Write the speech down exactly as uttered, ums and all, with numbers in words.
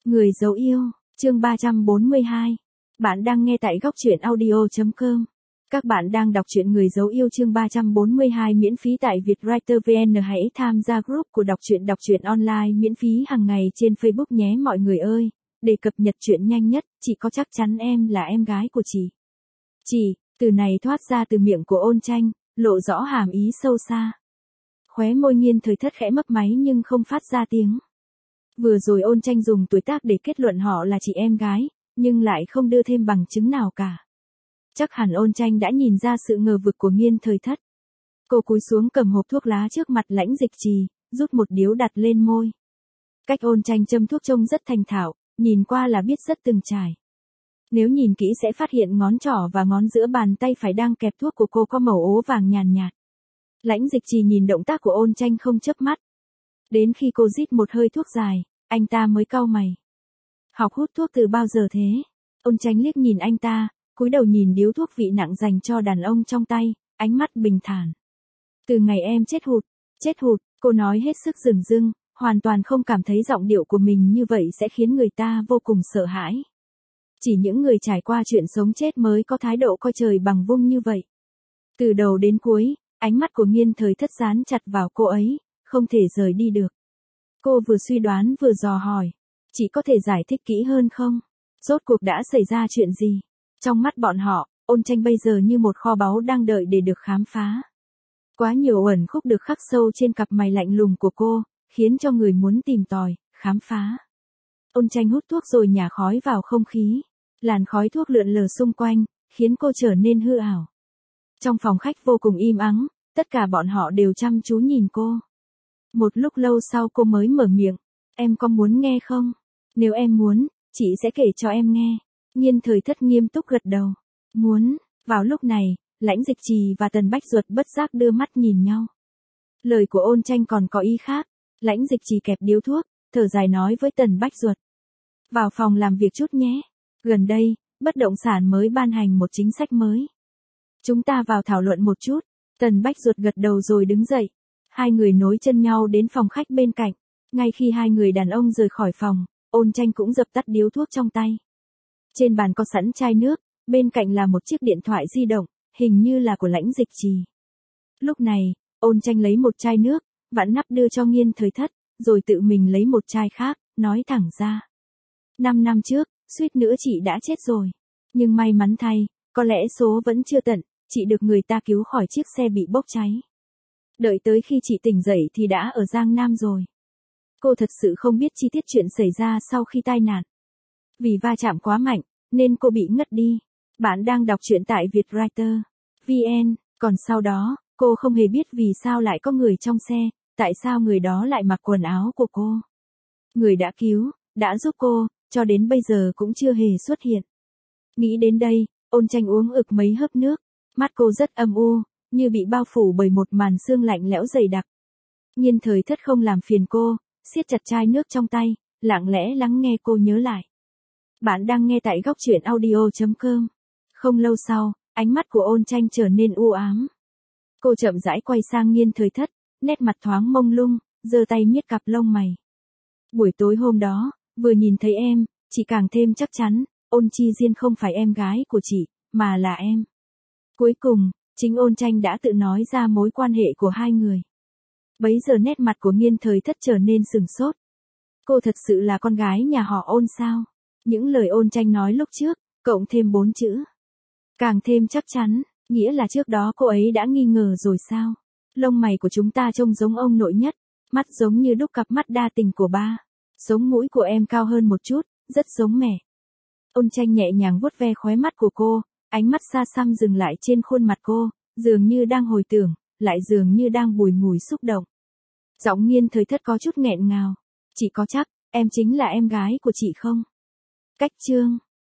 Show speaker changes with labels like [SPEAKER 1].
[SPEAKER 1] Người dấu yêu, chương ba trăm bốn mươi hai. Bạn đang nghe tại góc truyện audio chấm com. Các bạn đang đọc truyện Người dấu yêu chương ba trăm bốn mươi hai miễn phí tại Vietwriter vê en. Hãy tham gia group của đọc truyện đọc truyện online miễn phí hàng ngày trên Facebook nhé mọi người ơi. Để cập nhật truyện nhanh nhất, chị có chắc chắn em là em gái của chị. Chị, từ này thoát ra từ miệng của Ôn Tranh, lộ rõ hàm ý sâu xa. Khóe môi Nghiên Thời Thất khẽ mấp máy nhưng không phát ra tiếng. Vừa rồi Ôn Tranh dùng tuổi tác để kết luận họ là chị em gái, nhưng lại không đưa thêm bằng chứng nào cả. Chắc hẳn Ôn Tranh đã nhìn ra sự ngờ vực của Nghiên Thời Thất. Cô cúi xuống cầm hộp thuốc lá trước mặt Lãnh Dịch Trì, rút một điếu đặt lên môi. Cách Ôn Tranh châm thuốc trông rất thành thạo, nhìn qua là biết rất từng trải. Nếu nhìn kỹ sẽ phát hiện ngón trỏ và ngón giữa bàn tay phải đang kẹp thuốc của cô có màu ố vàng nhàn nhạt. Lãnh Dịch Trì nhìn động tác của Ôn Tranh không chớp mắt. Đến khi cô rít một hơi thuốc dài, anh ta mới cau mày. Học hút thuốc từ bao giờ thế? Ôn Tranh liếc nhìn anh ta, cúi đầu nhìn điếu thuốc vị nặng dành cho đàn ông trong tay, ánh mắt bình thản. Từ ngày em chết hụt, chết hụt, cô nói hết sức dửng dưng, hoàn toàn không cảm thấy giọng điệu của mình như vậy sẽ khiến người ta vô cùng sợ hãi. Chỉ những người trải qua chuyện sống chết mới có thái độ coi trời bằng vung như vậy. Từ đầu đến cuối, ánh mắt của Nghiên Thời Thất dán chặt vào cô ấy, không thể rời đi được. Cô vừa suy đoán vừa dò hỏi, chị có thể giải thích kỹ hơn không? Rốt cuộc đã xảy ra chuyện gì? Trong mắt bọn họ, Ôn Tranh bây giờ như một kho báu đang đợi để được khám phá. Quá nhiều uẩn khúc được khắc sâu trên cặp mày lạnh lùng của cô, khiến cho người muốn tìm tòi, khám phá. Ôn Tranh hút thuốc rồi nhả khói vào không khí. Làn khói thuốc lượn lờ xung quanh, khiến cô trở nên hư ảo. Trong phòng khách vô cùng im ắng, tất cả bọn họ đều chăm chú nhìn cô. Một lúc lâu sau cô mới mở miệng, em có muốn nghe không? Nếu em muốn, chị sẽ kể cho em nghe. Nghiên Thời Thất nghiêm túc gật đầu. Muốn. Vào lúc này, Lãnh Dịch Trì và Tần Bách Duật bất giác đưa mắt nhìn nhau. Lời của Ôn Tranh còn có ý khác. Lãnh Dịch Trì kẹp điếu thuốc, thở dài nói với Tần Bách Duật. Vào phòng làm việc chút nhé. Gần đây, bất động sản mới ban hành một chính sách mới. Chúng ta vào thảo luận một chút. Tần Bách Duật gật đầu rồi đứng dậy. Hai người nối chân nhau đến phòng khách bên cạnh. Ngay khi hai người đàn ông rời khỏi phòng, Ôn Tranh cũng dập tắt điếu thuốc trong tay. Trên bàn có sẵn chai nước, bên cạnh là một chiếc điện thoại di động, hình như là của Lãnh Dịch Trì. Lúc này, Ôn Tranh lấy một chai nước, vặn nắp đưa cho Nghiên Thời Thất, rồi tự mình lấy một chai khác, nói thẳng ra. Năm năm trước, suýt nữa chị đã chết rồi. Nhưng may mắn thay, có lẽ số vẫn chưa tận, chị được người ta cứu khỏi chiếc xe bị bốc cháy. Đợi tới khi chị tỉnh dậy thì đã ở Giang Nam rồi. Cô thật sự không biết chi tiết chuyện xảy ra sau khi tai nạn. Vì va chạm quá mạnh, nên cô bị ngất đi. Bạn đang đọc truyện tại Vietwriter vê en, còn sau đó, cô không hề biết vì sao lại có người trong xe, tại sao người đó lại mặc quần áo của cô. Người đã cứu, đã giúp cô, cho đến bây giờ cũng chưa hề xuất hiện. Nghĩ đến đây, Ôn Tranh uống ực mấy hớp nước, mắt cô rất âm u, như bị bao phủ bởi một màn sương lạnh lẽo dày đặc. Nghiên Thời Thất không làm phiền cô, siết chặt chai nước trong tay, lặng lẽ lắng nghe cô nhớ lại. Bạn đang nghe tại góc truyện audio chấm com. Không lâu sau, ánh mắt của Ôn Tranh trở nên u ám. Cô chậm rãi quay sang Nghiên Thời Thất, nét mặt thoáng mông lung, giơ tay miết cặp lông mày. Buổi tối hôm đó, vừa nhìn thấy em, chị càng thêm chắc chắn, Ôn Chi Diên không phải em gái của chị, mà là em. Cuối cùng, chính Ôn Tranh đã tự nói ra mối quan hệ của hai người. Bấy giờ nét mặt của Nghiên Thời Thất trở nên sừng sốt. Cô thật sự là con gái nhà họ Ôn sao? Những lời Ôn Tranh nói lúc trước, cộng thêm bốn chữ. Càng thêm chắc chắn, nghĩa là trước đó cô ấy đã nghi ngờ rồi sao? Lông mày của chúng ta trông giống ông nội nhất, mắt giống như đúc cặp mắt đa tình của ba. Sống mũi của em cao hơn một chút, rất giống mẹ. Ôn Tranh nhẹ nhàng vuốt ve khóe mắt của cô, ánh mắt xa xăm dừng lại trên khuôn mặt cô, dường như đang hồi tưởng, lại dường như đang bùi ngùi xúc động. Giọng Nghiên Thời Thất có chút nghẹn ngào. Chị có chắc, em chính là em gái của chị không? Cách chương